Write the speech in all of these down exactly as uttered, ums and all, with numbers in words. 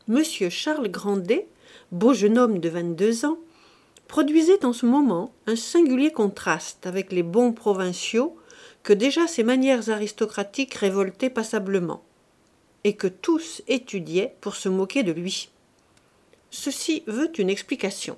Monsieur Charles Grandet, beau jeune homme de vingt-deux ans, produisait en ce moment un singulier contraste avec les bons provinciaux que déjà ses manières aristocratiques révoltaient passablement, et que tous étudiaient pour se moquer de lui. Ceci veut une explication.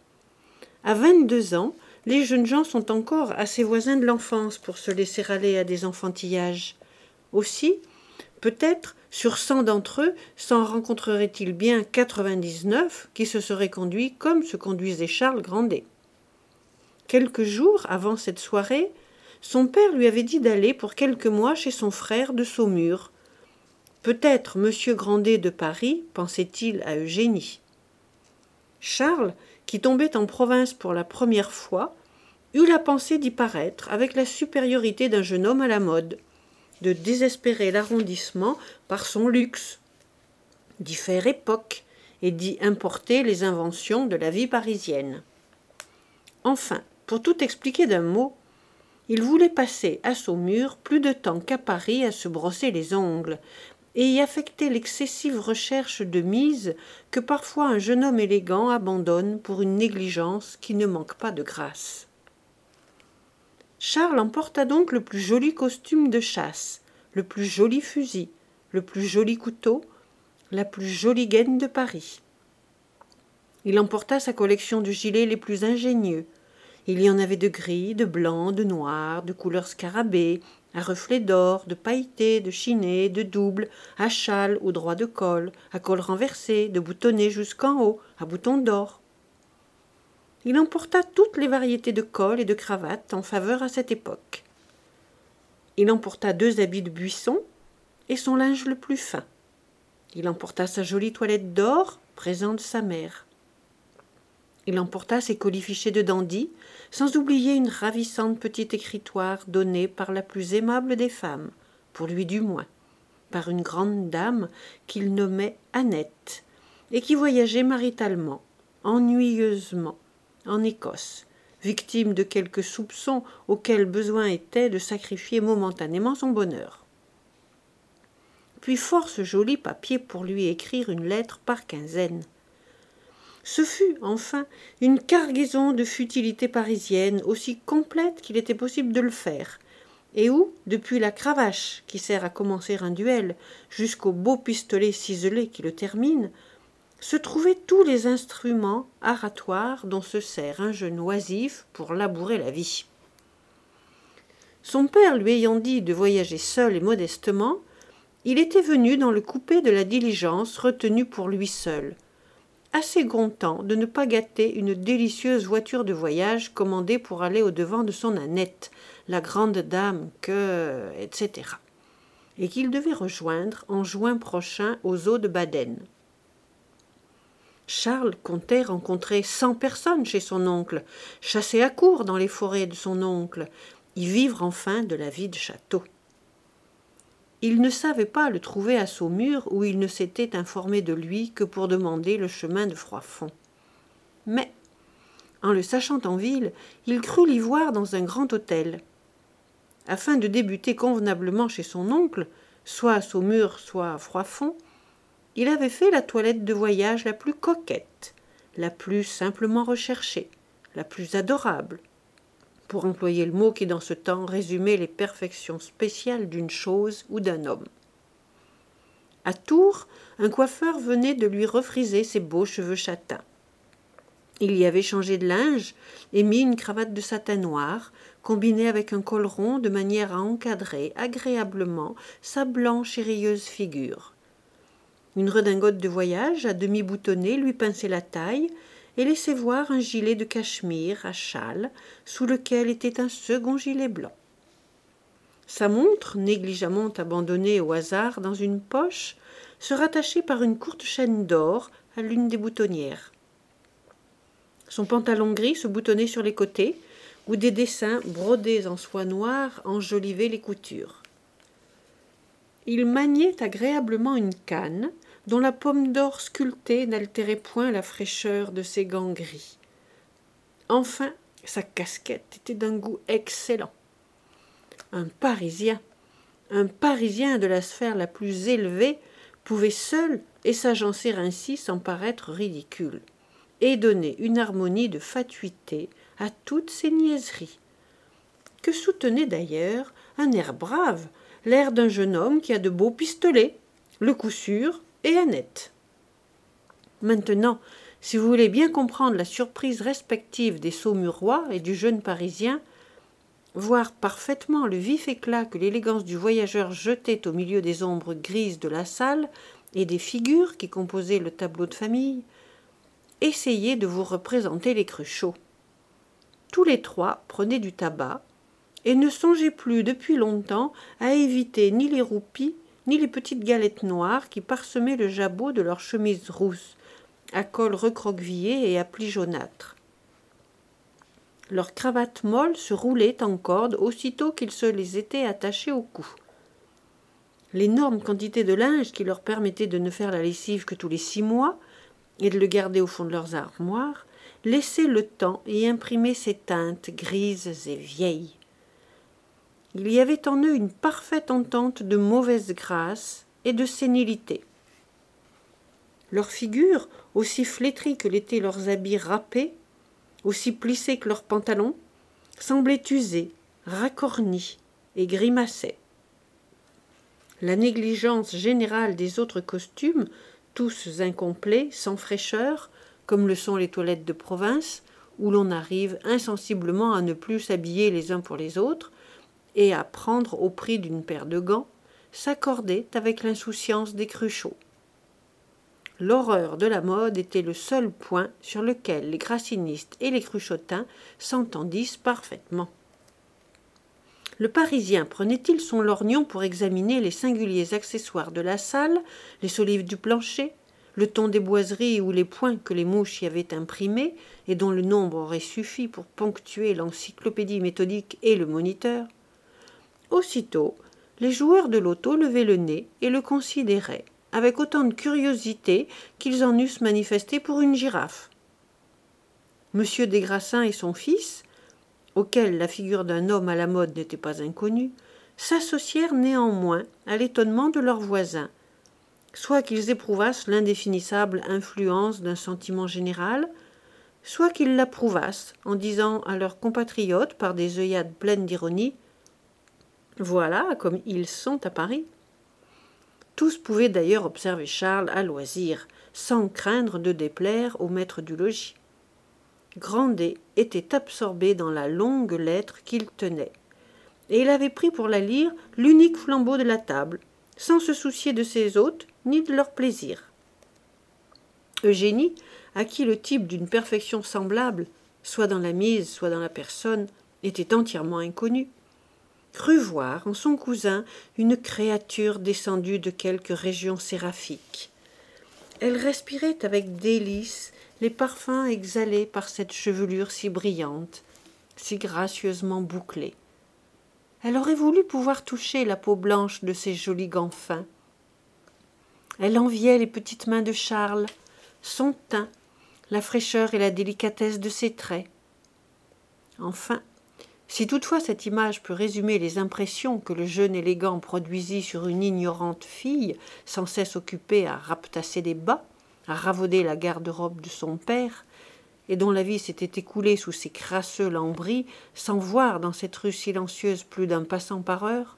À vingt-deux ans, les jeunes gens sont encore assez voisins de l'enfance pour se laisser aller à des enfantillages. Aussi, peut-être, sur cent d'entre eux, s'en rencontrerait-il bien quatre-vingt-dix-neuf qui se seraient conduits comme se conduisait Charles Grandet. Quelques jours avant cette soirée, son père lui avait dit d'aller pour quelques mois chez son frère de Saumur. Peut-être monsieur Grandet de Paris pensait-il à Eugénie. Charles, qui tombait en province pour la première fois, eut la pensée d'y paraître avec la supériorité d'un jeune homme à la mode, de désespérer l'arrondissement par son luxe, d'y faire époque et d'y importer les inventions de la vie parisienne. Enfin, pour tout expliquer d'un mot, il voulait passer à Saumur plus de temps qu'à Paris à se brosser les ongles et y affecter l'excessive recherche de mise que parfois un jeune homme élégant abandonne pour une négligence qui ne manque pas de grâce. Charles emporta donc le plus joli costume de chasse, le plus joli fusil, le plus joli couteau, la plus jolie gaine de Paris. Il emporta sa collection de gilets les plus ingénieux. Il y en avait de gris, de blanc, de noir, de couleur scarabée, à reflets d'or, de pailletés, de chinés, de doubles, à châle ou droit de col, à col renversé, de boutonnés jusqu'en haut, à boutons d'or. Il emporta toutes les variétés de cols et de cravates en faveur à cette époque. Il emporta deux habits de buisson et son linge le plus fin. Il emporta sa jolie toilette d'or, présent de sa mère. Il emporta ses colifichets de dandy, sans oublier une ravissante petite écritoire donnée par la plus aimable des femmes, pour lui du moins, par une grande dame qu'il nommait Annette, et qui voyageait maritalement, ennuyeusement, en Écosse, victime de quelques soupçons auxquels besoin était de sacrifier momentanément son bonheur. Puis force joli papier pour lui écrire une lettre par quinzaine. Ce fut, enfin, une cargaison de futilités parisiennes aussi complète qu'il était possible de le faire, et où, depuis la cravache qui sert à commencer un duel jusqu'au beau pistolet ciselé qui le termine, se trouvaient tous les instruments aratoires dont se sert un jeune oisif pour labourer la vie. Son père lui ayant dit de voyager seul et modestement, il était venu dans le coupé de la diligence retenue pour lui seul, assez content de ne pas gâter une délicieuse voiture de voyage commandée pour aller au-devant de son Annette, la grande dame que... et cetera, et qu'il devait rejoindre en juin prochain aux eaux de Baden. Charles comptait rencontrer cent personnes chez son oncle, chasser à court dans les forêts de son oncle, y vivre enfin de la vie de château. Il ne savait pas le trouver à Saumur où il ne s'était informé de lui que pour demander le chemin de Froidfond. Mais, en le sachant en ville, il crut l'y voir dans un grand hôtel. Afin de débuter convenablement chez son oncle, soit à Saumur, soit à Froidfond, il avait fait la toilette de voyage la plus coquette, la plus simplement recherchée, la plus adorable, pour employer le mot qui dans ce temps résumait les perfections spéciales d'une chose ou d'un homme. À Tours, un coiffeur venait de lui refriser ses beaux cheveux châtains. Il y avait changé de linge et mis une cravate de satin noir, combinée avec un col rond de manière à encadrer agréablement sa blanche et rieuse figure. Une redingote de voyage à demi boutonnée lui pinçait la taille et laissait voir un gilet de cachemire à châle sous lequel était un second gilet blanc. Sa montre, négligemment abandonnée au hasard dans une poche, se rattachait par une courte chaîne d'or à l'une des boutonnières. Son pantalon gris se boutonnait sur les côtés, où des dessins brodés en soie noire enjolivaient les coutures. Il maniait agréablement une canne, dont la pomme d'or sculptée n'altérait point la fraîcheur de ses gants gris. Enfin, sa casquette était d'un goût excellent. Un Parisien, un Parisien de la sphère la plus élevée, pouvait seul et s'agencer ainsi sans paraître ridicule, et donner une harmonie de fatuité à toutes ces niaiseries, que soutenait d'ailleurs un air brave, l'air d'un jeune homme qui a de beaux pistolets, le coup sûr et un net. Maintenant, si vous voulez bien comprendre la surprise respective des Saumurois et du jeune Parisien, voir parfaitement le vif éclat que l'élégance du voyageur jetait au milieu des ombres grises de la salle et des figures qui composaient le tableau de famille, essayez de vous représenter les Cruchot. Tous les trois prenaient du tabac et ne songeaient plus depuis longtemps à éviter ni les roupies ni les petites galettes noires qui parsemaient le jabot de leurs chemises rousses, à col recroquevillé et à plis jaunâtres. Leurs cravates molles se roulaient en corde aussitôt qu'ils se les étaient attachées au cou. L'énorme quantité de linge qui leur permettait de ne faire la lessive que tous les six mois et de le garder au fond de leurs armoires laissait le temps y imprimer ses teintes grises et vieilles. Il y avait en eux une parfaite entente de mauvaise grâce et de sénilité. Leurs figures, aussi flétries que l'étaient leurs habits râpés, aussi plissés que leurs pantalons, semblaient usées, racornies et grimaçaient. La négligence générale des autres costumes, tous incomplets, sans fraîcheur, comme le sont les toilettes de province, où l'on arrive insensiblement à ne plus s'habiller les uns pour les autres et à prendre au prix d'une paire de gants, s'accordait avec l'insouciance des Cruchot. L'horreur de la mode était le seul point sur lequel les grassinistes et les cruchotins s'entendissent parfaitement. Le Parisien prenait-il son lorgnon pour examiner les singuliers accessoires de la salle, les solives du plancher, le ton des boiseries ou les points que les mouches y avaient imprimés et dont le nombre aurait suffi pour ponctuer l'encyclopédie méthodique et le moniteur? Aussitôt, les joueurs de loto levaient le nez et le considéraient, avec autant de curiosité qu'ils en eussent manifesté pour une girafe. Monsieur des Grassins et son fils, auquel la figure d'un homme à la mode n'était pas inconnue, s'associèrent néanmoins à l'étonnement de leurs voisins, soit qu'ils éprouvassent l'indéfinissable influence d'un sentiment général, soit qu'ils l'approuvassent en disant à leurs compatriotes par des œillades pleines d'ironie « Voilà comme ils sont à Paris ». Tous pouvaient d'ailleurs observer Charles à loisir, sans craindre de déplaire au maître du logis. Grandet était absorbé dans la longue lettre qu'il tenait, et il avait pris pour la lire l'unique flambeau de la table, sans se soucier de ses hôtes ni de leur plaisir. Eugénie, à qui le type d'une perfection semblable, soit dans la mise, soit dans la personne, était entièrement inconnu, crut voir en son cousin une créature descendue de quelque région séraphique. Elle respirait avec délice les parfums exhalés par cette chevelure si brillante, si gracieusement bouclée. Elle aurait voulu pouvoir toucher la peau blanche de ses jolis gants fins. Elle enviait les petites mains de Charles, son teint, la fraîcheur et la délicatesse de ses traits. Enfin, si toutefois cette image peut résumer les impressions que le jeune élégant produisit sur une ignorante fille, sans cesse occupée à rapetasser des bas, à ravauder la garde-robe de son père, et dont la vie s'était écoulée sous ses crasseux lambris, sans voir dans cette rue silencieuse plus d'un passant par heure,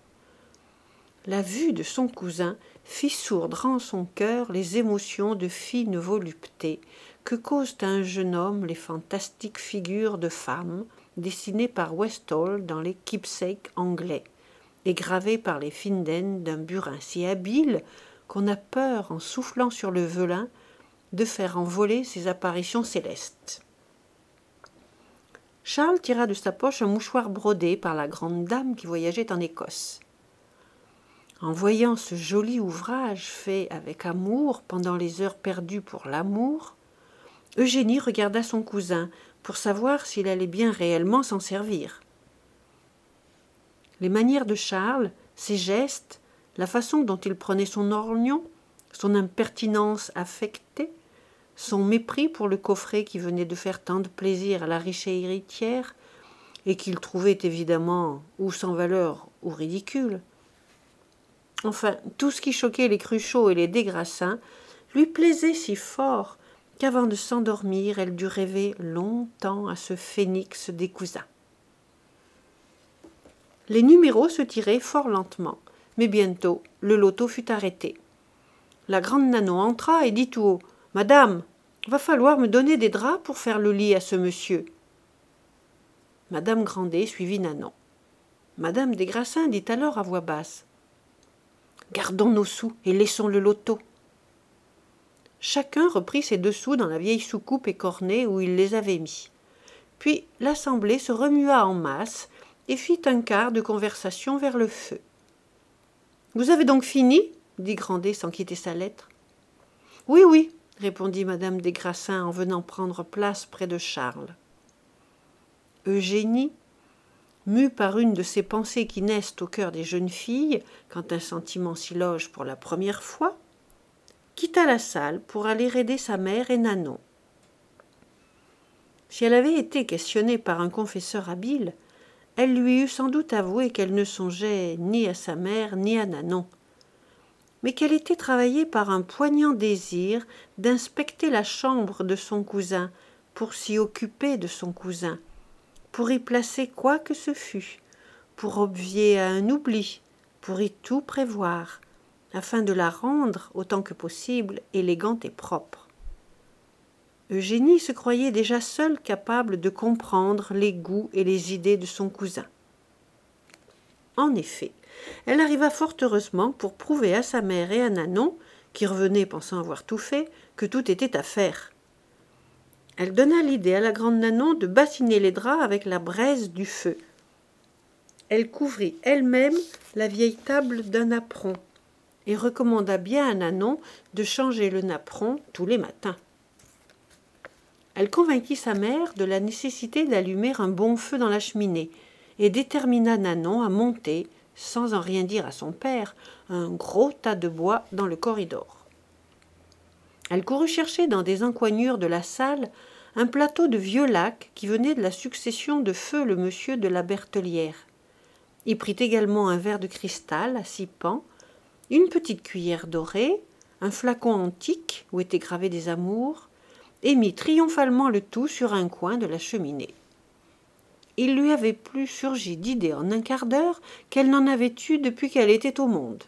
la vue de son cousin fit sourdre en son cœur les émotions de fine volupté que causent à un jeune homme les fantastiques figures de femmes dessinées par Westall dans les keepsakes anglais et gravées par les Finden d'un burin si habile qu'on a peur, en soufflant sur le velin, de faire envoler ces apparitions célestes. Charles tira de sa poche un mouchoir brodé par la grande dame qui voyageait en Écosse. En voyant ce joli ouvrage fait avec amour pendant les heures perdues pour l'amour, Eugénie regarda son cousin pour savoir s'il allait bien réellement s'en servir. Les manières de Charles, ses gestes, la façon dont il prenait son lorgnon, son impertinence affectée, son mépris pour le coffret qui venait de faire tant de plaisir à la riche héritière et qu'il trouvait évidemment ou sans valeur ou ridicule, Enfin, tout ce qui choquait les Cruchot et les des Grassins lui plaisait si fort qu'avant de s'endormir, elle dut rêver longtemps à ce phénix des cousins. Les numéros se tiraient fort lentement, mais bientôt le loto fut arrêté. La grande Nanon entra et dit tout haut « Madame, va falloir me donner des draps pour faire le lit à ce monsieur. » Madame Grandet suivit Nanon. Madame des Grassins dit alors à voix basse « Gardons nos sous et laissons le loto. » Chacun reprit ses deux sous dans la vieille soucoupe écornée où il les avait mis. Puis l'assemblée se remua en masse et fit un quart de conversation vers le feu. « Vous avez donc fini ?» dit Grandet sans quitter sa lettre. « Oui, oui, » répondit Madame des Grassins en venant prendre place près de Charles. Eugénie, mue par une de ces pensées qui naissent au cœur des jeunes filles quand un sentiment s'y loge pour la première fois, quitta la salle pour aller aider sa mère et Nanon. Si elle avait été questionnée par un confesseur habile, elle lui eût sans doute avoué qu'elle ne songeait ni à sa mère ni à Nanon, mais qu'elle était travaillée par un poignant désir d'inspecter la chambre de son cousin pour s'y occuper de son cousin, pour y placer quoi que ce fût, pour obvier à un oubli, pour y tout prévoir, afin de la rendre, autant que possible, élégante et propre. Eugénie se croyait déjà seule capable de comprendre les goûts et les idées de son cousin. En effet, elle arriva fort heureusement pour prouver à sa mère et à Nanon, qui revenaient pensant avoir tout fait, que tout était à faire. Elle donna l'idée à la grande Nanon de bassiner les draps avec la braise du feu. Elle couvrit elle-même la vieille table d'un napperon et recommanda bien à Nanon de changer le napperon tous les matins. Elle convainquit sa mère de la nécessité d'allumer un bon feu dans la cheminée et détermina Nanon à monter, sans en rien dire à son père, un gros tas de bois dans le corridor. Elle courut chercher dans des encoignures de la salle un plateau de vieux laque qui venait de la succession de feu le monsieur de la Bertellière. Y prit également un verre de cristal à six pans, une petite cuillère dorée, un flacon antique où étaient gravés des amours, et mit triomphalement le tout sur un coin de la cheminée. Il lui avait plus surgi d'idées en un quart d'heure qu'elle n'en avait eu depuis qu'elle était au monde.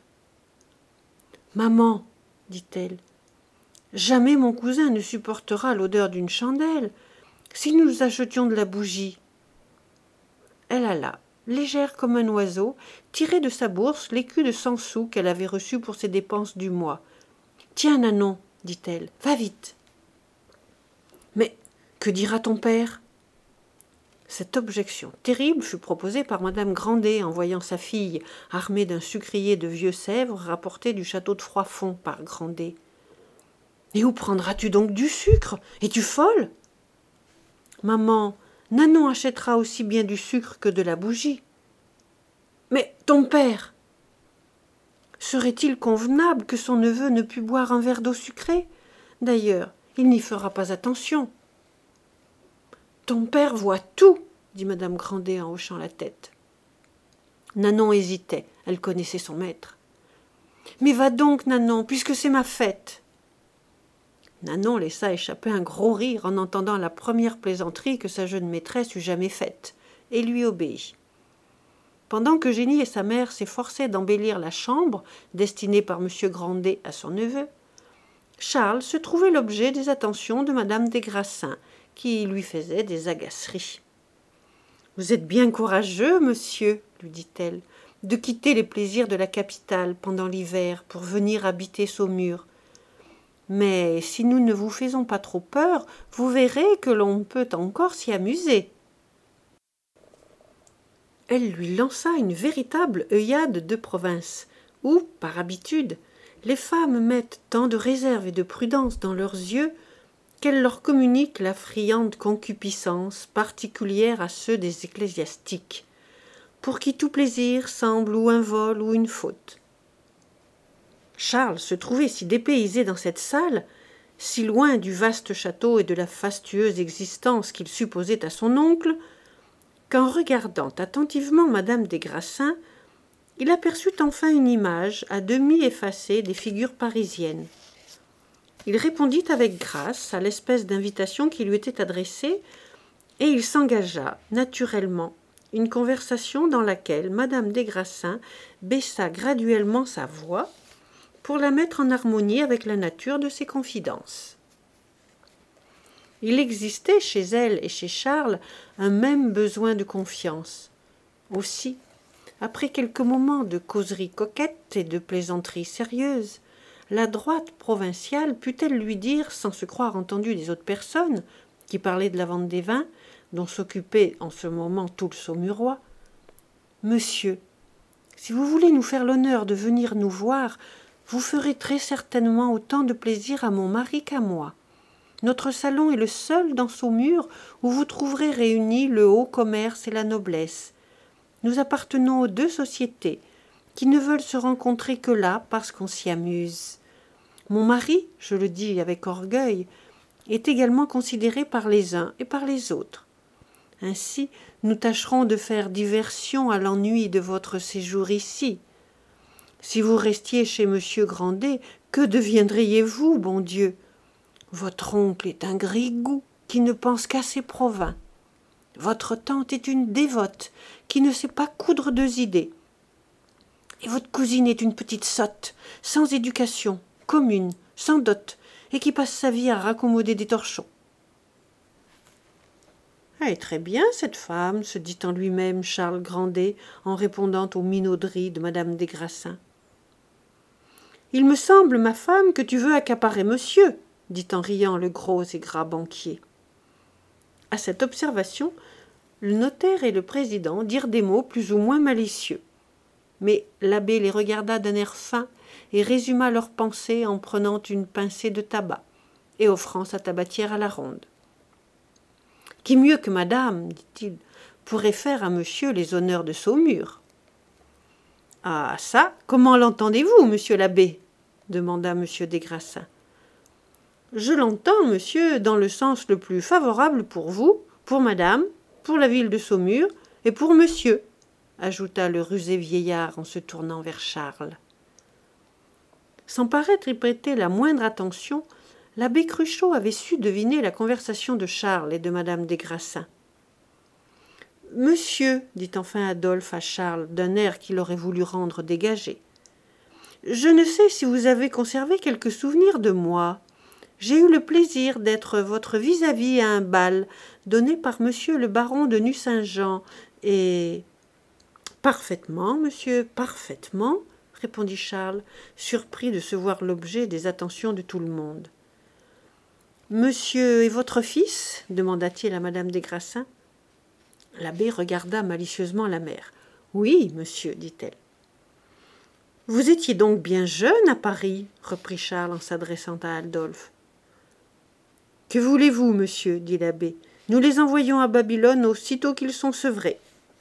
« Maman, dit-elle, jamais mon cousin ne supportera l'odeur d'une chandelle si nous achetions de la bougie. » Elle alla, légère comme un oiseau, tirer de sa bourse l'écu de cent sous qu'elle avait reçu pour ses dépenses du mois. « Tiens, Nanon, dit-elle, va vite. »« Mais que dira ton père ?» Cette objection terrible fut proposée par madame Grandet en voyant sa fille armée d'un sucrier de vieux Sèvres rapporté du château de Froidfond par Grandet. « Et où prendras-tu donc du sucre? Es-tu folle ?»« Maman, Nanon achètera aussi bien du sucre que de la bougie. »« Mais ton père? Serait-il convenable que son neveu ne pût boire un verre d'eau sucrée? D'ailleurs, il n'y fera pas attention. »« Ton père voit tout, dit madame Grandet en hochant la tête. Nanon hésitait, elle connaissait son maître. « Mais va donc, Nanon, puisque c'est ma fête. » Nanon laissa échapper un gros rire en entendant la première plaisanterie que sa jeune maîtresse eût jamais faite, et lui obéit. Pendant qu'Eugénie et sa mère s'efforçaient d'embellir la chambre destinée par monsieur Grandet à son neveu, Charles se trouvait l'objet des attentions de madame des Grassins, qui lui faisait des agaceries. « Vous êtes bien courageux, monsieur, lui dit-elle, de quitter les plaisirs de la capitale pendant l'hiver pour venir habiter Saumur. Mais si nous ne vous faisons pas trop peur, vous verrez que l'on peut encore s'y amuser. » Elle lui lança une véritable œillade de province, où, par habitude, les femmes mettent tant de réserve et de prudence dans leurs yeux qu'elles leur communiquent la friande concupiscence particulière à ceux des ecclésiastiques, pour qui tout plaisir semble ou un vol ou une faute. Charles se trouvait si dépaysé dans cette salle, si loin du vaste château et de la fastueuse existence qu'il supposait à son oncle, qu'en regardant attentivement madame des Grassins, il aperçut enfin une image à demi effacée des figures parisiennes. Il répondit avec grâce à l'espèce d'invitation qui lui était adressée, et il s'engagea naturellement une conversation dans laquelle madame des Grassins baissa graduellement sa voix pour la mettre en harmonie avec la nature de ses confidences. Il existait chez elle et chez Charles un même besoin de confiance. Aussi, après quelques moments de causerie coquette et de plaisanterie sérieuse, la droite provinciale put-elle lui dire, sans se croire entendue des autres personnes, qui parlaient de la vente des vins, dont s'occupait en ce moment tout le Saumurois, « Monsieur, si vous voulez nous faire l'honneur de venir nous voir, vous ferez très certainement autant de plaisir à mon mari qu'à moi. Notre salon est le seul dans Saumur où vous trouverez réunis le haut commerce et la noblesse. Nous appartenons aux deux sociétés, qui ne veulent se rencontrer que là parce qu'on s'y amuse. Mon mari, je le dis avec orgueil, est également considéré par les uns et par les autres. Ainsi, nous tâcherons de faire diversion à l'ennui de votre séjour ici. Si vous restiez chez monsieur Grandet, que deviendriez-vous, bon Dieu? Votre oncle est un grigou qui ne pense qu'à ses provins. Votre tante est une dévote qui ne sait pas coudre deux idées. Et votre cousine est une petite sotte, sans éducation, commune, sans dot, et qui passe sa vie à raccommoder des torchons. « Elle est très bien, cette femme, » se dit en lui-même Charles Grandet en répondant aux minauderies de madame des Grassins. « Il me semble, ma femme, que tu veux accaparer monsieur, » dit en riant le gros et gras banquier. À cette observation, le notaire et le président dirent des mots plus ou moins malicieux. Mais l'abbé les regarda d'un air fin et résuma leurs pensées en prenant une pincée de tabac et offrant sa tabatière à la ronde. « Qui mieux que madame, dit-il, pourrait faire à monsieur les honneurs de Saumur ?»« Ah, ça, comment l'entendez-vous, monsieur l'abbé ?» demanda monsieur des Grassins. « Je l'entends, monsieur, dans le sens le plus favorable pour vous, pour madame, pour la ville de Saumur et pour monsieur, » ajouta le rusé vieillard en se tournant vers Charles. Sans paraître y prêter la moindre attention, l'abbé Cruchot avait su deviner la conversation de Charles et de madame des Grassins. « Monsieur, dit enfin Adolphe à Charles d'un air qu'il aurait voulu rendre dégagé, je ne sais si vous avez conservé quelques souvenirs de moi. J'ai eu le plaisir d'être votre vis-à-vis à un bal donné par monsieur le baron de Nucingen et... »« Parfaitement, monsieur, parfaitement, » répondit Charles, surpris de se voir l'objet des attentions de tout le monde. « Monsieur est votre fils ?» demanda-t-il à madame des Grassins. L'abbé regarda malicieusement la mère. « Oui, monsieur, dit-elle. »« Vous étiez donc bien jeune à Paris, » reprit Charles en s'adressant à Adolphe. « Que voulez-vous, monsieur, dit l'abbé. Nous les envoyons à Babylone aussitôt qu'ils sont sevrés. »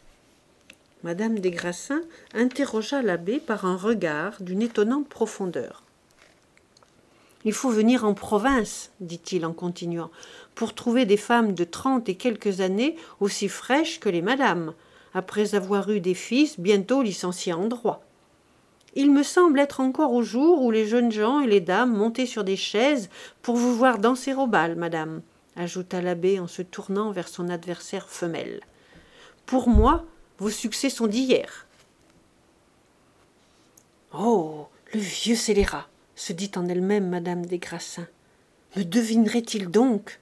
Madame des Grassins interrogea l'abbé par un regard d'une étonnante profondeur. « Il faut venir en province, dit-il en continuant, pour trouver des femmes de trente et quelques années aussi fraîches que les madames, après avoir eu des fils bientôt licenciés en droit. Il me semble être encore au jour où les jeunes gens et les dames montaient sur des chaises pour vous voir danser au bal, madame, ajouta l'abbé en se tournant vers son adversaire femelle. Pour moi, vos succès sont d'hier. Oh, le vieux scélérat, se dit en elle-même madame des Grassins. Me devinerait-il donc?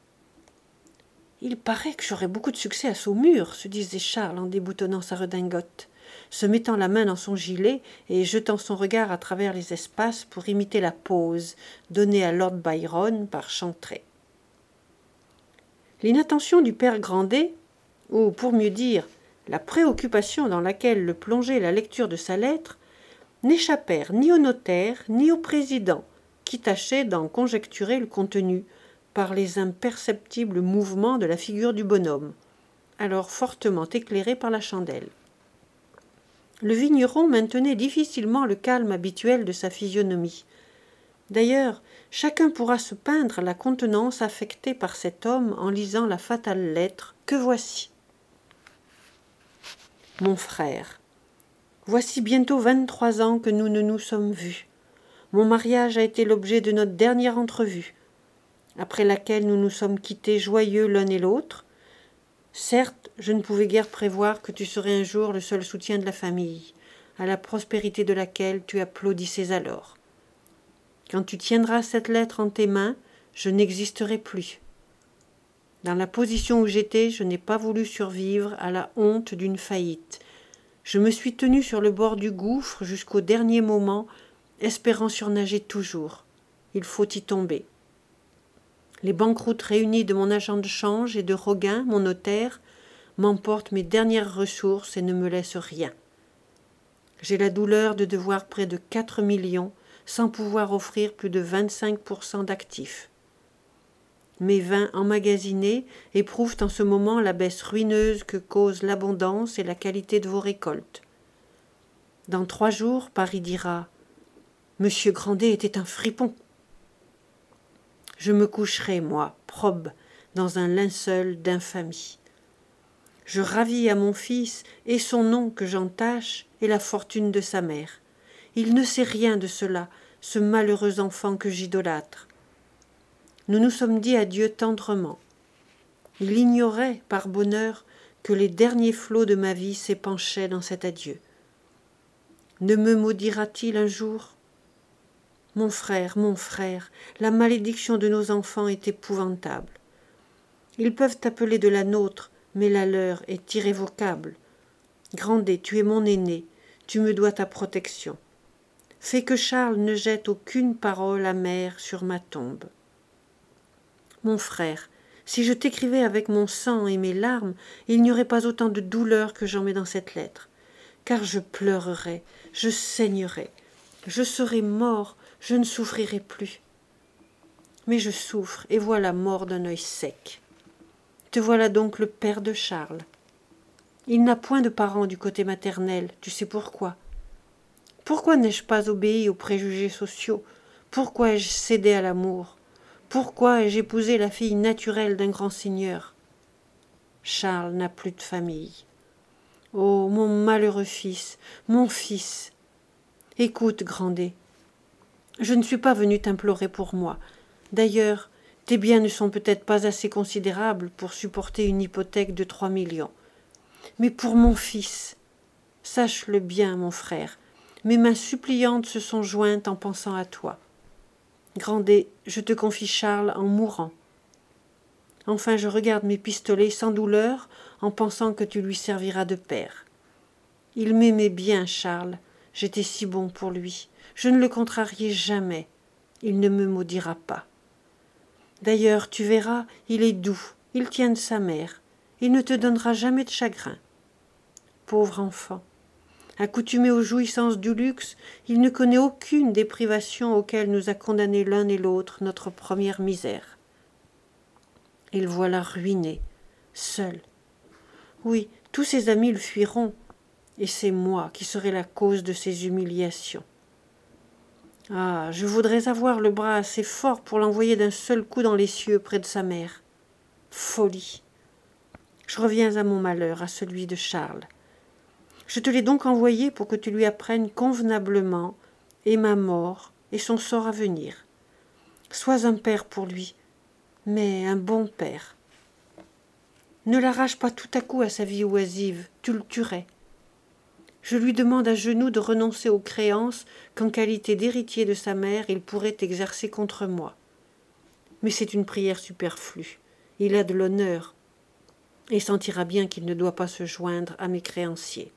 Il paraît que j'aurai beaucoup de succès à Saumur, se disait Charles en déboutonnant sa redingote, se mettant la main dans son gilet et jetant son regard à travers les espaces pour imiter la pose donnée à Lord Byron par Chantrey. L'inattention du père Grandet, ou pour mieux dire, la préoccupation dans laquelle le plongeait la lecture de sa lettre, n'échappèrent ni au notaire ni au président, qui tâchait d'en conjecturer le contenu par les imperceptibles mouvements de la figure du bonhomme, alors fortement éclairé par la chandelle. Le vigneron maintenait difficilement le calme habituel de sa physionomie. D'ailleurs, chacun pourra se peindre la contenance affectée par cet homme en lisant la fatale lettre que voici. Mon frère, Voici bientôt vingt-trois ans que nous ne nous sommes vus. Mon mariage a été l'objet de notre dernière entrevue, après laquelle nous nous sommes quittés joyeux l'un et l'autre. Certes, je ne pouvais guère prévoir que tu serais un jour le seul soutien de la famille, à la prospérité de laquelle tu applaudissais alors. Quand tu tiendras cette lettre en tes mains, je n'existerai plus. Dans la position où j'étais, je n'ai pas voulu survivre à la honte d'une faillite. Je me suis tenu sur le bord du gouffre jusqu'au dernier moment, espérant surnager toujours. Il faut y tomber. Les banqueroutes réunies de mon agent de change et de Roguin, mon notaire, m'emportent mes dernières ressources et ne me laissent rien. J'ai la douleur de devoir près de quatre millions sans pouvoir offrir plus de vingt-cinq pour cent d'actifs. Mes vins emmagasinés éprouvent en ce moment la baisse ruineuse que causent l'abondance et la qualité de vos récoltes. Dans trois jours, Paris dira « Monsieur Grandet était un fripon ». Je me coucherai, moi, probe, dans un linceul d'infamie. Je ravis à mon fils et son nom que j'entache et la fortune de sa mère. Il ne sait rien de cela, ce malheureux enfant que j'idolâtre. Nous nous sommes dit adieu tendrement. Il ignorait, par bonheur, que les derniers flots de ma vie s'épanchaient dans cet adieu. Ne me maudira-t-il un jour ? Mon frère, mon frère, la malédiction de nos enfants est épouvantable. Ils peuvent t'appeler de la nôtre, mais la leur est irrévocable. Grandet, tu es mon aîné, tu me dois ta protection. Fais que Charles ne jette aucune parole amère sur ma tombe. Mon frère, si je t'écrivais avec mon sang et mes larmes, il n'y aurait pas autant de douleur que j'en mets dans cette lettre, car je pleurerais, je saignerais, je serais mort, je ne souffrirais plus. Mais je souffre et vois la mort d'un œil sec. Te voilà donc le père de Charles. Il n'a point de parents du côté maternel, tu sais pourquoi. Pourquoi n'ai-je pas obéi aux préjugés sociaux? Pourquoi ai-je cédé à l'amour? Pourquoi ai-je épousé la fille naturelle d'un grand seigneur? Charles n'a plus de famille. Oh, mon malheureux fils, mon fils! Écoute, Grandet, je ne suis pas venu t'implorer pour moi. D'ailleurs, tes biens ne sont peut-être pas assez considérables pour supporter une hypothèque de trois millions. Mais pour mon fils, sache-le bien, mon frère, mes mains suppliantes se sont jointes en pensant à toi. Grandet, je te confie Charles en mourant. Enfin, je regarde mes pistolets sans douleur en pensant que tu lui serviras de père. Il m'aimait bien, Charles. J'étais si bon pour lui. Je ne le contrarierai jamais. Il ne me maudira pas. D'ailleurs, tu verras, il est doux. Il tient de sa mère. Il ne te donnera jamais de chagrin. Pauvre enfant. Accoutumé aux jouissances du luxe, il ne connaît aucune des privations auxquelles nous a condamnés l'un et l'autre notre première misère. Et le voilà ruiné, seul. Oui, tous ses amis le fuiront, et c'est moi qui serai la cause de ses humiliations. Ah, je voudrais avoir le bras assez fort pour l'envoyer d'un seul coup dans les cieux près de sa mère. Folie. Je reviens à mon malheur, à celui de Charles. Je te l'ai donc envoyé pour que tu lui apprennes convenablement et ma mort et son sort à venir. Sois un père pour lui, mais un bon père. Ne l'arrache pas tout à coup à sa vie oisive, tu le tuerais. Je lui demande à genoux de renoncer aux créances qu'en qualité d'héritier de sa mère il pourrait exercer contre moi. Mais c'est une prière superflue. Il a de l'honneur et sentira bien qu'il ne doit pas se joindre à mes créanciers.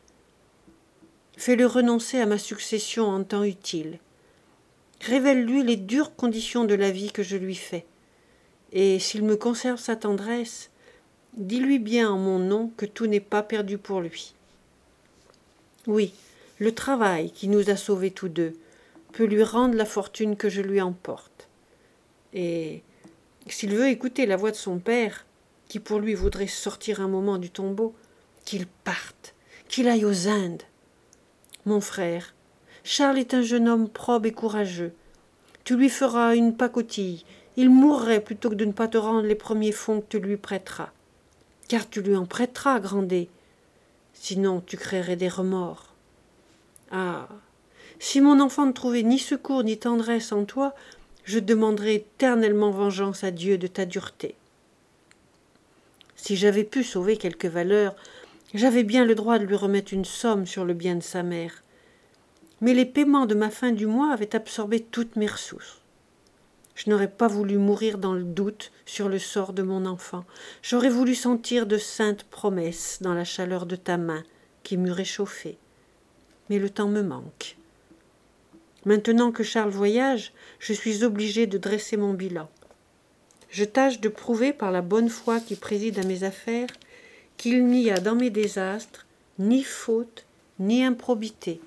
Fais-le renoncer à ma succession en temps utile. Révèle-lui les dures conditions de la vie que je lui fais. Et s'il me conserve sa tendresse, dis-lui bien en mon nom que tout n'est pas perdu pour lui. Oui, le travail qui nous a sauvés tous deux peut lui rendre la fortune que je lui emporte. Et s'il veut écouter la voix de son père, qui pour lui voudrait sortir un moment du tombeau, qu'il parte, qu'il aille aux Indes. Mon frère, Charles est un jeune homme probe et courageux. Tu lui feras une pacotille. Il mourrait plutôt que de ne pas te rendre les premiers fonds que tu lui prêteras. Car tu lui en prêteras, Grandet. Sinon, tu créerais des remords. Ah, si mon enfant ne trouvait ni secours ni tendresse en toi, je demanderais éternellement vengeance à Dieu de ta dureté. Si j'avais pu sauver quelque valeur, j'avais bien le droit de lui remettre une somme sur le bien de sa mère. Mais les paiements de ma fin du mois avaient absorbé toutes mes ressources. Je n'aurais pas voulu mourir dans le doute sur le sort de mon enfant. J'aurais voulu sentir de saintes promesses dans la chaleur de ta main qui m'eût réchauffée. Mais le temps me manque. Maintenant que Charles voyage, je suis obligée de dresser mon bilan. Je tâche de prouver par la bonne foi qui préside à mes affaires qu'il n'y a dans mes désastres ni faute ni improbité.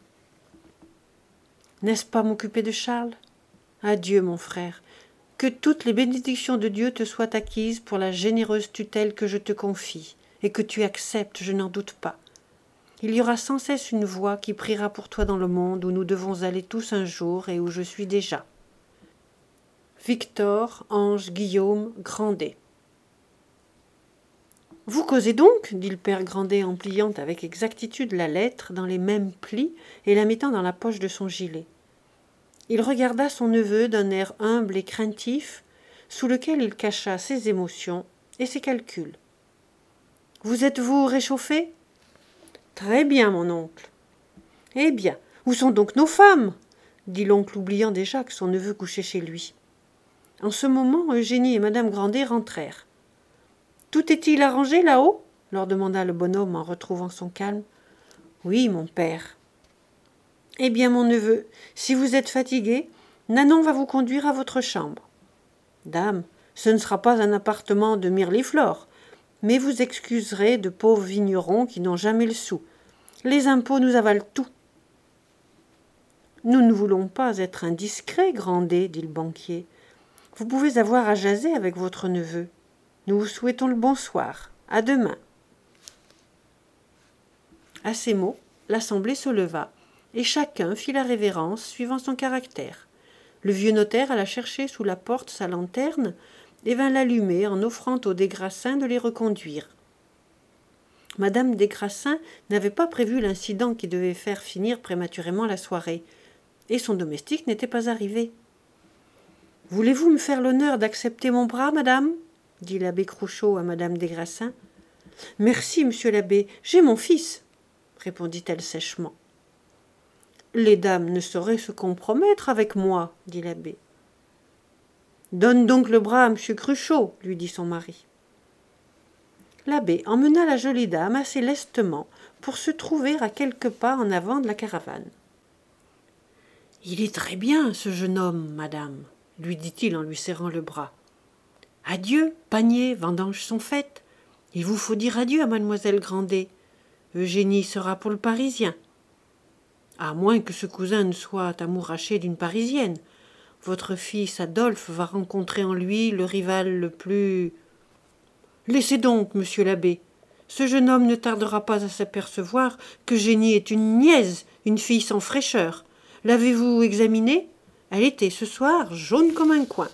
N'est-ce pas m'occuper de Charles ? Adieu, mon frère. Que toutes les bénédictions de Dieu te soient acquises pour la généreuse tutelle que je te confie, et que tu acceptes, je n'en doute pas. Il y aura sans cesse une voix qui priera pour toi dans le monde où nous devons aller tous un jour et où je suis déjà. Victor Ange Guillaume Grandet. Vous causez donc, dit le père Grandet en pliant avec exactitude la lettre dans les mêmes plis et la mettant dans la poche de son gilet. Il regarda son neveu d'un air humble et craintif, sous lequel il cacha ses émotions et ses calculs. « Vous êtes-vous réchauffé ?»« Très bien, mon oncle. »« Eh bien, où sont donc nos femmes ?» dit l'oncle, oubliant déjà que son neveu couchait chez lui. En ce moment, Eugénie et madame Grandet rentrèrent. « Tout est-il arrangé là-haut ?» leur demanda le bonhomme en retrouvant son calme. « Oui, mon père. »« Eh bien, mon neveu, si vous êtes fatigué, Nanon va vous conduire à votre chambre. Dame, ce ne sera pas un appartement de Mirliflor, mais vous excuserez de pauvres vignerons qui n'ont jamais le sou. Les impôts nous avalent tout. »« Nous ne voulons pas être indiscrets, Grandet, dit le banquier. Vous pouvez avoir à jaser avec votre neveu. Nous vous souhaitons le bonsoir. À demain. » À ces mots, l'assemblée se leva, et chacun fit la révérence suivant son caractère. Le vieux notaire alla chercher sous la porte sa lanterne et vint l'allumer en offrant aux Des Grassins de les reconduire. Madame Des Grassins n'avait pas prévu l'incident qui devait faire finir prématurément la soirée, et son domestique n'était pas arrivé. « Voulez-vous me faire l'honneur d'accepter mon bras, madame ?» dit l'abbé Cruchot à madame Des Grassins. « Merci, monsieur l'abbé, j'ai mon fils, » répondit-elle sèchement. « Les dames ne sauraient se compromettre avec moi, » dit l'abbé. « Donne donc le bras à monsieur Cruchot, » lui dit son mari. L'abbé emmena la jolie dame assez lestement pour se trouver à quelques pas en avant de la caravane. « Il est très bien, ce jeune homme, madame, » lui dit-il en lui serrant le bras. « Adieu, panier, vendanges sont faites. Il vous faut dire adieu à mademoiselle Grandet. Eugénie sera pour le Parisien. À moins que ce cousin ne soit amouraché d'une Parisienne. Votre fils Adolphe va rencontrer en lui le rival le plus... Laissez donc, monsieur l'abbé. Ce jeune homme ne tardera pas à s'apercevoir qu'Eugénie est une niaise, une fille sans fraîcheur. L'avez-vous examinée ? Elle était ce soir jaune comme un coin.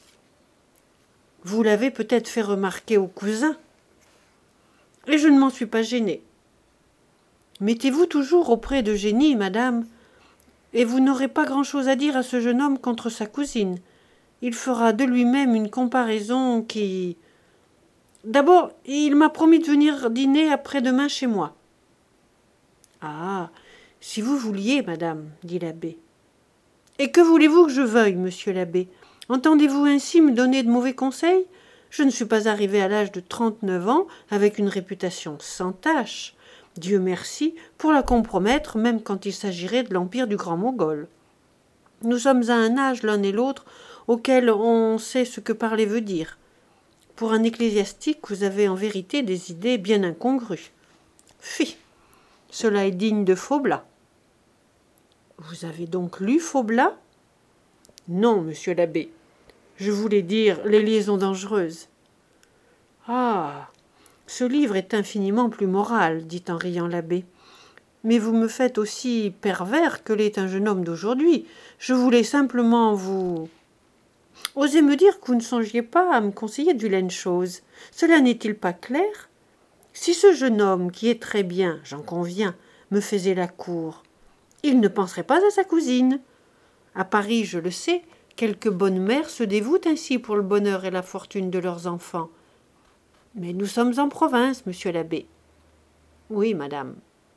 Vous l'avez peut-être fait remarquer au cousin. Et je ne m'en suis pas gênée. Mettez-vous toujours auprès d'Eugénie, madame, et vous n'aurez pas grand-chose à dire à ce jeune homme contre sa cousine. Il fera de lui-même une comparaison qui... D'abord, il m'a promis de venir dîner après-demain chez moi. Ah, si vous vouliez, madame, dit l'abbé. Et que voulez-vous que je veuille, monsieur l'abbé ? Entendez-vous ainsi me donner de mauvais conseils ? Je ne suis pas arrivé à l'âge de trente-neuf ans avec une réputation sans tache. Dieu merci, pour la compromettre, même quand il s'agirait de l'empire du Grand Mogol. Nous sommes à un âge, l'un et l'autre, auquel on sait ce que parler veut dire. Pour un ecclésiastique, vous avez en vérité des idées bien incongrues. Fi, cela est digne de Faublas. Vous avez donc lu Faublas ? Non, monsieur l'abbé. Je voulais dire les liaisons dangereuses. Ah, ce livre est infiniment plus moral, dit en riant l'abbé. Mais vous me faites aussi pervers que l'est un jeune homme d'aujourd'hui. Je voulais simplement vous... Osez me dire que vous ne songiez pas à me conseiller de vilaines choses. Cela n'est-il pas clair ? Si ce jeune homme, qui est très bien, j'en conviens, me faisait la cour, Il ne penserait pas à sa cousine. À Paris, je le sais, quelques bonnes mères se dévouent ainsi pour le bonheur et la fortune de leurs enfants. Mais nous sommes en province, monsieur l'abbé. Oui, madame.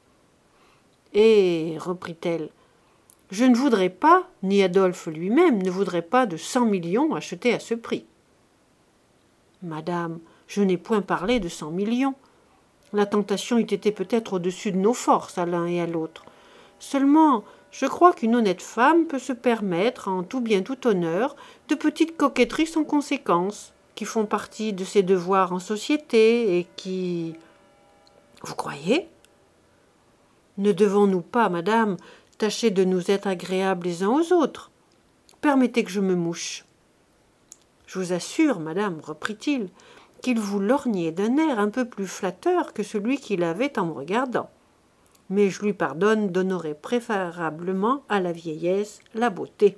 Et, reprit-elle, je ne voudrais pas, ni Adolphe lui-même ne voudrait pas de cent millions achetés à ce prix. Madame, je n'ai point parlé de cent millions. La tentation eût été peut-être au-dessus de nos forces à l'un et à l'autre. Seulement, je crois qu'une honnête femme peut se permettre, en tout bien tout honneur, de petites coquetteries sans conséquence, qui font partie de ses devoirs en société et qui... Vous croyez ? Ne devons-nous pas, madame, tâcher de nous être agréables les uns aux autres ? Permettez que je me mouche. Je vous assure, madame, reprit-il, qu'il vous lorgnait d'un air un peu plus flatteur que celui qu'il avait en me regardant. Mais je lui pardonne d'honorer préférablement à la vieillesse la beauté.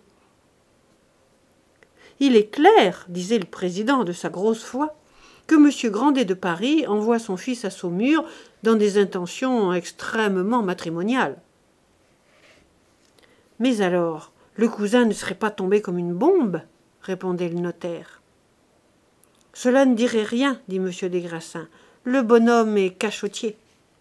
Il est clair, disait le président de sa grosse voix, que M. Grandet de Paris envoie son fils à Saumur dans des intentions extrêmement matrimoniales. Mais alors, le cousin ne serait pas tombé comme une bombe, répondait le notaire. Cela ne dirait rien, dit M. Des Grassins. Le bonhomme est cachotier.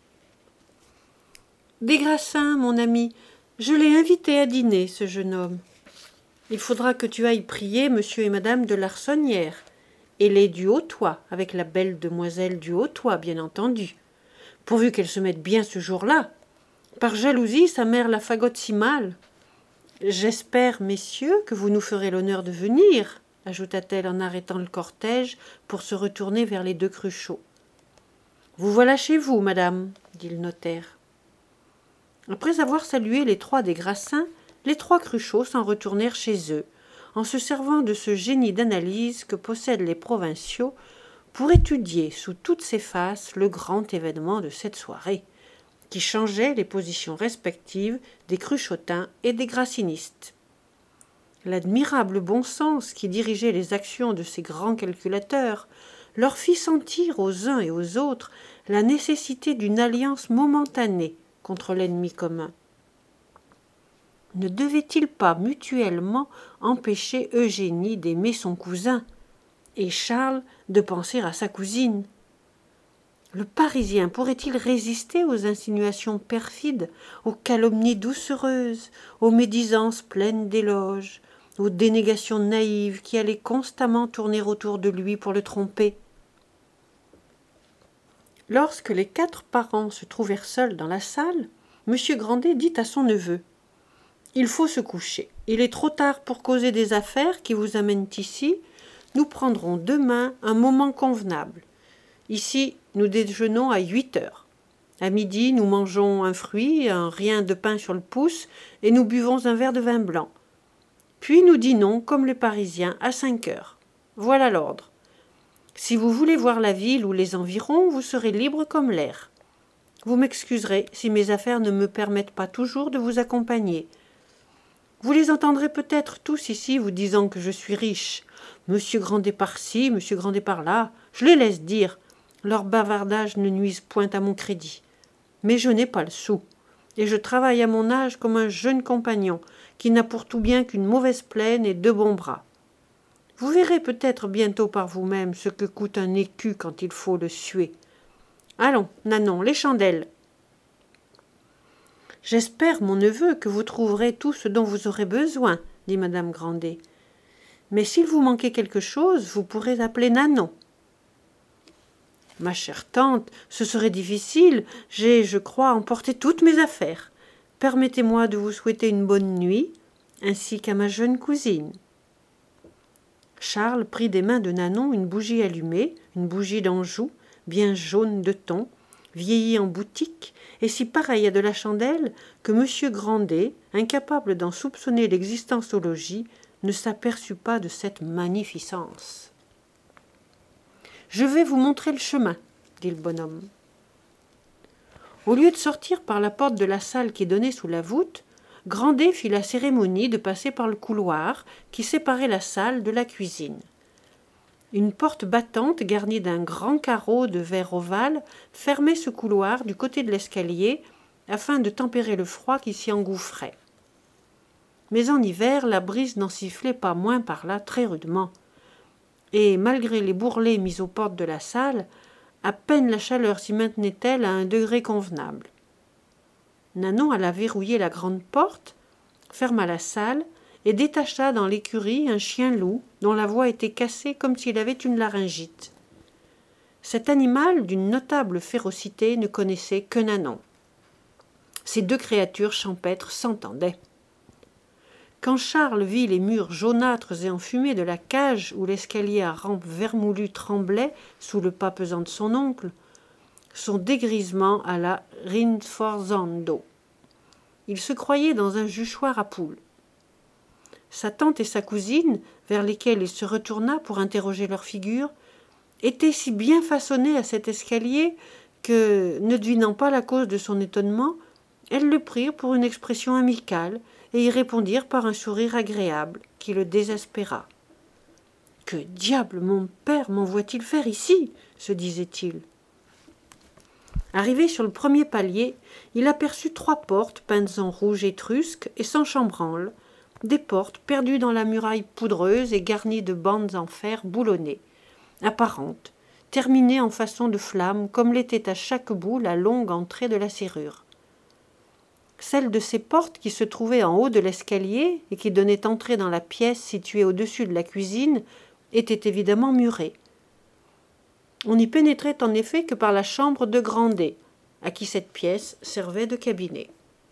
Des Grassins, mon ami, je l'ai invité à dîner, ce jeune homme. Il faudra que tu ailles prier monsieur et madame de Larsonnière, et les du Hautoy, avec la belle demoiselle du Hautoy, bien entendu, pourvu qu'elle se mette bien ce jour-là. Par jalousie, sa mère la fagote si mal. J'espère, messieurs, que vous nous ferez l'honneur de venir, ajouta-t-elle en arrêtant le cortège pour se retourner vers les deux Cruchot. Vous voilà chez vous, madame, dit le notaire. Après avoir salué les trois des Grassins, les trois Cruchot s'en retournèrent chez eux, en se servant de ce génie d'analyse que possèdent les provinciaux pour étudier sous toutes ses faces le grand événement de cette soirée, qui changeait les positions respectives des Cruchotins et des grassinistes. L'admirable bon sens qui dirigeait les actions de ces grands calculateurs leur fit sentir aux uns et aux autres la nécessité d'une alliance momentanée contre l'ennemi commun. Ne devait-il pas mutuellement empêcher Eugénie d'aimer son cousin et Charles de penser à sa cousine? Le Parisien pourrait-il résister aux insinuations perfides, aux calomnies doucereuses, aux médisances pleines d'éloges, aux dénégations naïves qui allaient constamment tourner autour de lui pour le tromper? Lorsque les quatre parents se trouvèrent seuls dans la salle, M. Grandet dit à son neveu « Il faut se coucher. Il est trop tard pour causer des affaires qui vous amènent ici. Nous prendrons demain un moment convenable. Ici, nous déjeunons à huit heures. À midi, nous mangeons un fruit, un rien de pain sur le pouce, et nous buvons un verre de vin blanc. Puis nous dînons, comme les Parisiens, à cinq heures. Voilà l'ordre. Si vous voulez voir la ville ou les environs, vous serez libre comme l'air. Vous m'excuserez si mes affaires ne me permettent pas toujours de vous accompagner. Vous les entendrez peut-être tous ici vous disant que je suis riche. Monsieur Grandet par-ci, monsieur Grandet par-là, je les laisse dire. Leurs bavardages ne nuisent point à mon crédit. Mais je n'ai pas le sou, et je travaille à mon âge comme un jeune compagnon qui n'a pour tout bien qu'une mauvaise plaine et deux bons bras. Vous verrez peut-être bientôt par vous-même ce que coûte un écu quand il faut le suer. Allons, Nanon, les chandelles. J'espère, mon neveu, que vous trouverez tout ce dont vous aurez besoin, dit madame Grandet. Mais s'il vous manquait quelque chose, vous pourrez appeler Nanon. Ma chère tante, ce serait difficile. J'ai, je crois, emporté toutes mes affaires. Permettez-moi de vous souhaiter une bonne nuit, ainsi qu'à ma jeune cousine. Charles prit des mains de Nanon une bougie allumée, une bougie d'Anjou, bien jaune de ton, vieillie en boutique, et si pareille à de la chandelle que M. Grandet, incapable d'en soupçonner l'existence au logis, ne s'aperçut pas de cette magnificence. « Je vais vous montrer le chemin, » dit le bonhomme. Au lieu de sortir par la porte de la salle qui donnait sous la voûte, Grandet fit la cérémonie de passer par le couloir qui séparait la salle de la cuisine. Une porte battante garnie d'un grand carreau de verre ovale fermait ce couloir du côté de l'escalier afin de tempérer le froid qui s'y engouffrait. Mais en hiver, la brise n'en sifflait pas moins par là très rudement, et malgré les bourrelets mis aux portes de la salle, à peine la chaleur s'y maintenait-elle à un degré convenable. Nanon alla verrouiller la grande porte, ferma la salle et détacha dans l'écurie un chien-loup dont la voix était cassée comme s'il avait une laryngite. Cet animal, d'une notable férocité, ne connaissait que Nanon. Ces deux créatures champêtres s'entendaient. Quand Charles vit les murs jaunâtres et enfumés de la cage où l'escalier à rampe vermoulue tremblait sous le pas pesant de son oncle, son dégrisement alla rinforzando. Il se croyait dans un juchoir à poules. Sa tante et sa cousine, vers lesquelles il se retourna pour interroger leur figure, étaient si bien façonnées à cet escalier que, ne devinant pas la cause de son étonnement, elles le prirent pour une expression amicale et y répondirent par un sourire agréable qui le désespéra. « Que diable mon père m'envoie-t-il faire ici ?» se disait-il. Arrivé sur le premier palier, il aperçut trois portes peintes en rouge étrusque et sans chambranle, des portes perdues dans la muraille poudreuse et garnies de bandes en fer boulonnées, apparentes, terminées en façon de flamme comme l'était à chaque bout la longue entrée de la serrure. Celle de ces portes qui se trouvait en haut de l'escalier et qui donnait entrée dans la pièce située au-dessus de la cuisine était évidemment murée. On n'y pénétrait en effet que par la chambre de Grandet, à qui cette pièce servait de cabinet.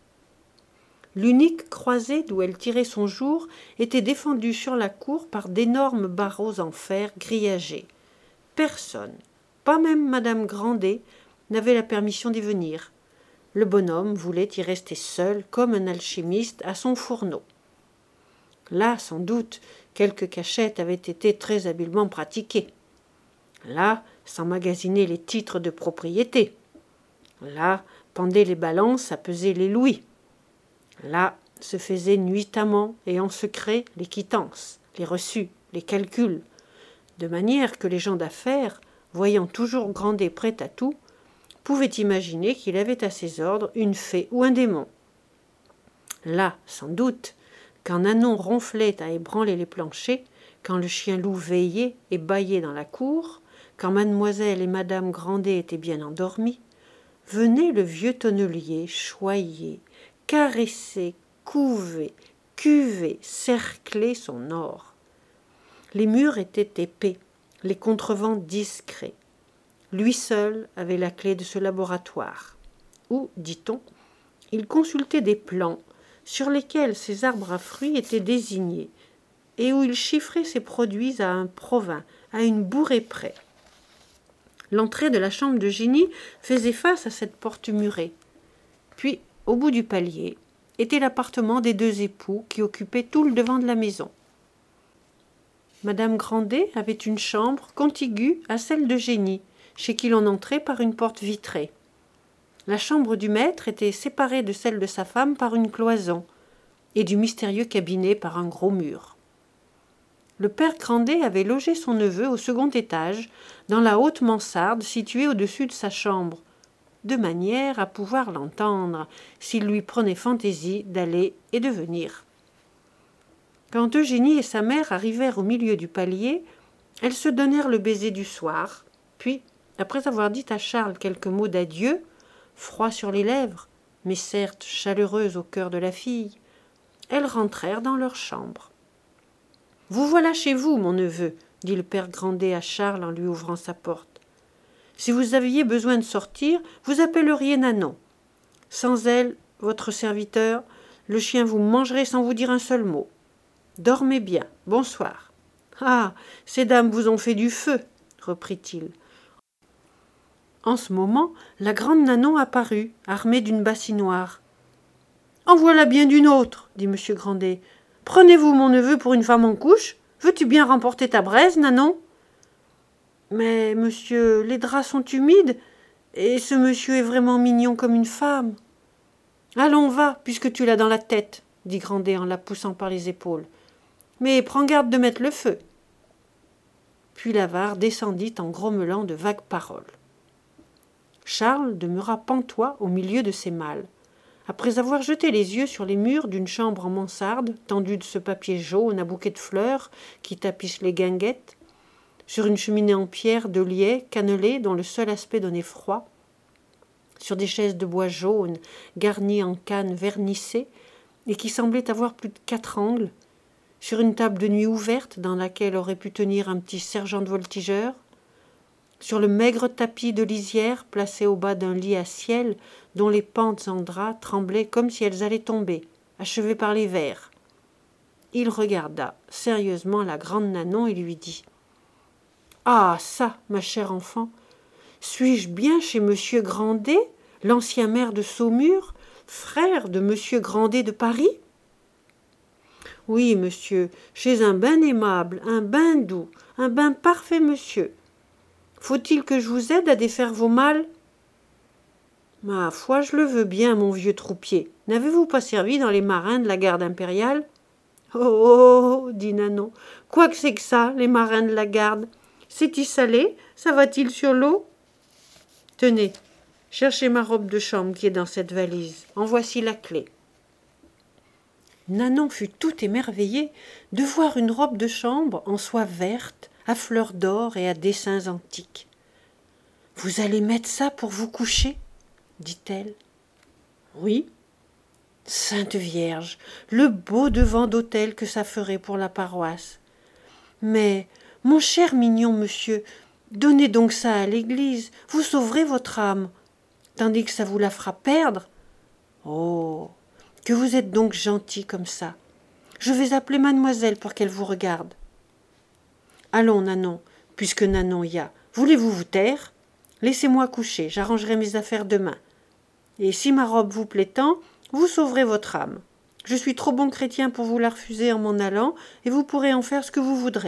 L'unique croisée d'où elle tirait son jour était défendue sur la cour par d'énormes barreaux en fer grillagés. Personne, pas même madame Grandet, n'avait la permission d'y venir. Le bonhomme voulait y rester seul, comme un alchimiste à son fourneau. Là, sans doute, quelques cachettes avaient été très habilement pratiquées. Là, s'emmagasinaient les titres de propriété. Là, pendaient les balances à peser les louis. Là, se faisaient nuitamment et en secret les quittances, les reçus, les calculs, de manière que les gens d'affaires, voyant toujours Grandet prêt à tout, pouvaient imaginer qu'il avait à ses ordres une fée ou un démon. Là, sans doute, quand Nanon ronflait à ébranler les planchers, quand le chien-loup veillait et bâillait dans la cour, quand mademoiselle et madame Grandet étaient bien endormies, venait le vieux tonnelier choyer, caresser, couver, cuver, cercler son or. Les murs étaient épais, les contrevents discrets. Lui seul avait la clé de ce laboratoire, où, dit-on, il consultait des plans sur lesquels ces arbres à fruits étaient désignés, et où il chiffrait ses produits à un provin, à une bourrée près. L'entrée de la chambre de Génie faisait face à cette porte murée. Puis, au bout du palier, était l'appartement des deux époux qui occupaient tout le devant de la maison. Madame Grandet avait une chambre contiguë à celle de Génie, chez qui l'on entrait par une porte vitrée. La chambre du maître était séparée de celle de sa femme par une cloison, et du mystérieux cabinet par un gros mur. Le père Grandet avait logé son neveu au second étage, dans la haute mansarde située au-dessus de sa chambre, de manière à pouvoir l'entendre, s'il lui prenait fantaisie d'aller et de venir. Quand Eugénie et sa mère arrivèrent au milieu du palier, elles se donnèrent le baiser du soir, puis, après avoir dit à Charles quelques mots d'adieu, froids sur les lèvres, mais certes chaleureuses au cœur de la fille, elles rentrèrent dans leur chambre. « Vous voilà chez vous, mon neveu, » dit le père Grandet à Charles en lui ouvrant sa porte. « Si vous aviez besoin de sortir, vous appelleriez Nanon. Sans elle, votre serviteur, le chien vous mangerait sans vous dire un seul mot. Dormez bien, bonsoir. »« Ah, ces dames vous ont fait du feu, » reprit-il. En ce moment, la grande Nanon apparut, armée d'une bassinoire. « En voilà bien d'une autre, » dit M. Grandet. « Prenez-vous mon neveu pour une femme en couche? Veux-tu bien remporter ta braise, Nanon ?»« Mais, monsieur, les draps sont humides, et ce monsieur est vraiment mignon comme une femme. »« Allons, va, puisque tu l'as dans la tête, » dit Grandet en la poussant par les épaules. « Mais prends garde de mettre le feu. » Puis l'avare descendit en grommelant de vagues paroles. Charles demeura pantois au milieu de ses malles. Après avoir jeté les yeux sur les murs d'une chambre en mansarde, tendue de ce papier jaune à bouquet de fleurs qui tapissent les guinguettes, sur une cheminée en pierre de liais cannelée dont le seul aspect donnait froid, sur des chaises de bois jaune garnies en canne vernissée et qui semblaient avoir plus de quatre angles, sur une table de nuit ouverte dans laquelle aurait pu tenir un petit sergent de voltigeur, sur le maigre tapis de lisière placé au bas d'un lit à ciel dont les pentes en drap tremblaient comme si elles allaient tomber, achevées par les vers. Il regarda sérieusement la grande Nanon et lui dit « Ah, ça, ma chère enfant, suis-je bien chez monsieur Grandet, l'ancien maire de Saumur, frère de monsieur Grandet de Paris ?»« Oui, monsieur, chez un ben aimable, un ben doux, un ben parfait monsieur. Faut-il que je vous aide à défaire vos malles ?»« Ma foi, je le veux bien, mon vieux troupier. N'avez-vous pas servi dans les marins de la garde impériale ?»« Oh, oh, oh, dit Nanon, quoi que c'est que ça, les marins de la garde? C'est-il salé? Ça va-t-il sur l'eau? Tenez, cherchez ma robe de chambre qui est dans cette valise. En voici la clé. » Nanon fut tout émerveillée de voir une robe de chambre en soie verte, à fleurs d'or et à dessins antiques. « Vous allez mettre ça pour vous coucher ?» dit-elle. « Oui. »« Sainte Vierge, le beau devant d'autel que ça ferait pour la paroisse. Mais, mon cher mignon monsieur, donnez donc ça à l'église, vous sauverez votre âme, tandis que ça vous la fera perdre. Oh, que vous êtes donc gentil comme ça. Je vais appeler mademoiselle pour qu'elle vous regarde. Allons, Nanon, puisque Nanon y a. Voulez-vous vous taire? Laissez-moi coucher, j'arrangerai mes affaires demain. Et si ma robe vous plaît tant, vous sauverez votre âme. Je suis trop bon chrétien pour vous la refuser en m'en allant, et vous pourrez en faire ce que vous voudrez. »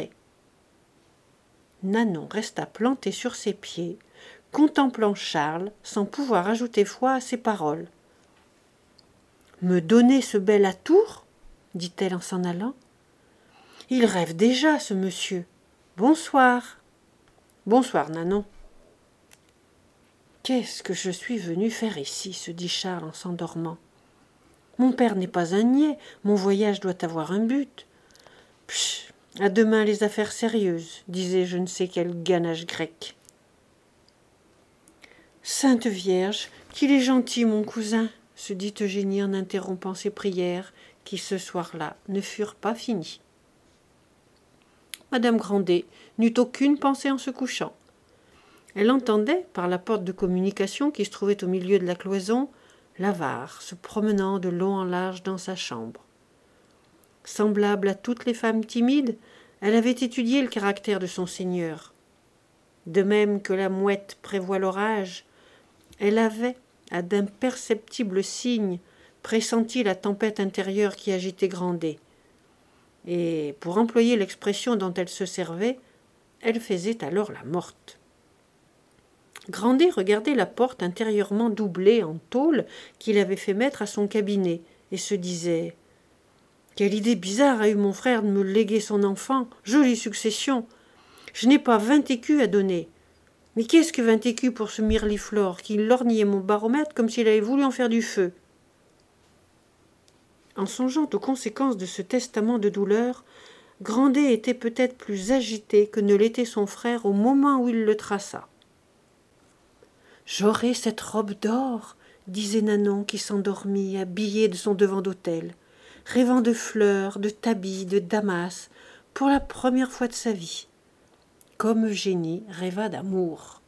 Nanon resta plantée sur ses pieds, contemplant Charles, sans pouvoir ajouter foi à ses paroles. « Me donner ce bel atour ?» dit-elle en s'en allant. « Il rêve déjà, ce monsieur. Bonsoir. »« Bonsoir, Nanon. »« Qu'est-ce que je suis venu faire ici ?» se dit Charles en s'endormant. « Mon père n'est pas un niais, mon voyage doit avoir un but. Psh, à demain les affaires sérieuses, disait je ne sais quel ganache grec. Sainte Vierge, qu'il est gentil, mon cousin, se dit Eugénie en interrompant ses prières, qui ce soir-là ne furent pas finies. Madame Grandet n'eut aucune pensée en se couchant. Elle entendait, par la porte de communication qui se trouvait au milieu de la cloison, l'avare se promenant de long en large dans sa chambre. Semblable à toutes les femmes timides, elle avait étudié le caractère de son seigneur. De même que la mouette prévoit l'orage, elle avait, à d'imperceptibles signes, pressenti la tempête intérieure qui agitait Grandet. Et, pour employer l'expression dont elle se servait, elle faisait alors la morte. Grandet regardait la porte intérieurement doublée en tôle qu'il avait fait mettre à son cabinet et se disait « Quelle idée bizarre a eu mon frère de me léguer son enfant, jolie succession. Je n'ai pas vingt écus à donner. Mais qu'est-ce que vingt écus pour ce mirliflor qui lorgnait mon baromètre comme s'il avait voulu en faire du feu ?» En songeant aux conséquences de ce testament de douleur, Grandet était peut-être plus agité que ne l'était son frère au moment où il le traça. « J'aurai cette robe d'or, » disait Nanon qui s'endormit, habillée de son devant d'autel, rêvant de fleurs, de tapis, de damas, pour la première fois de sa vie, comme Eugénie rêva d'amour.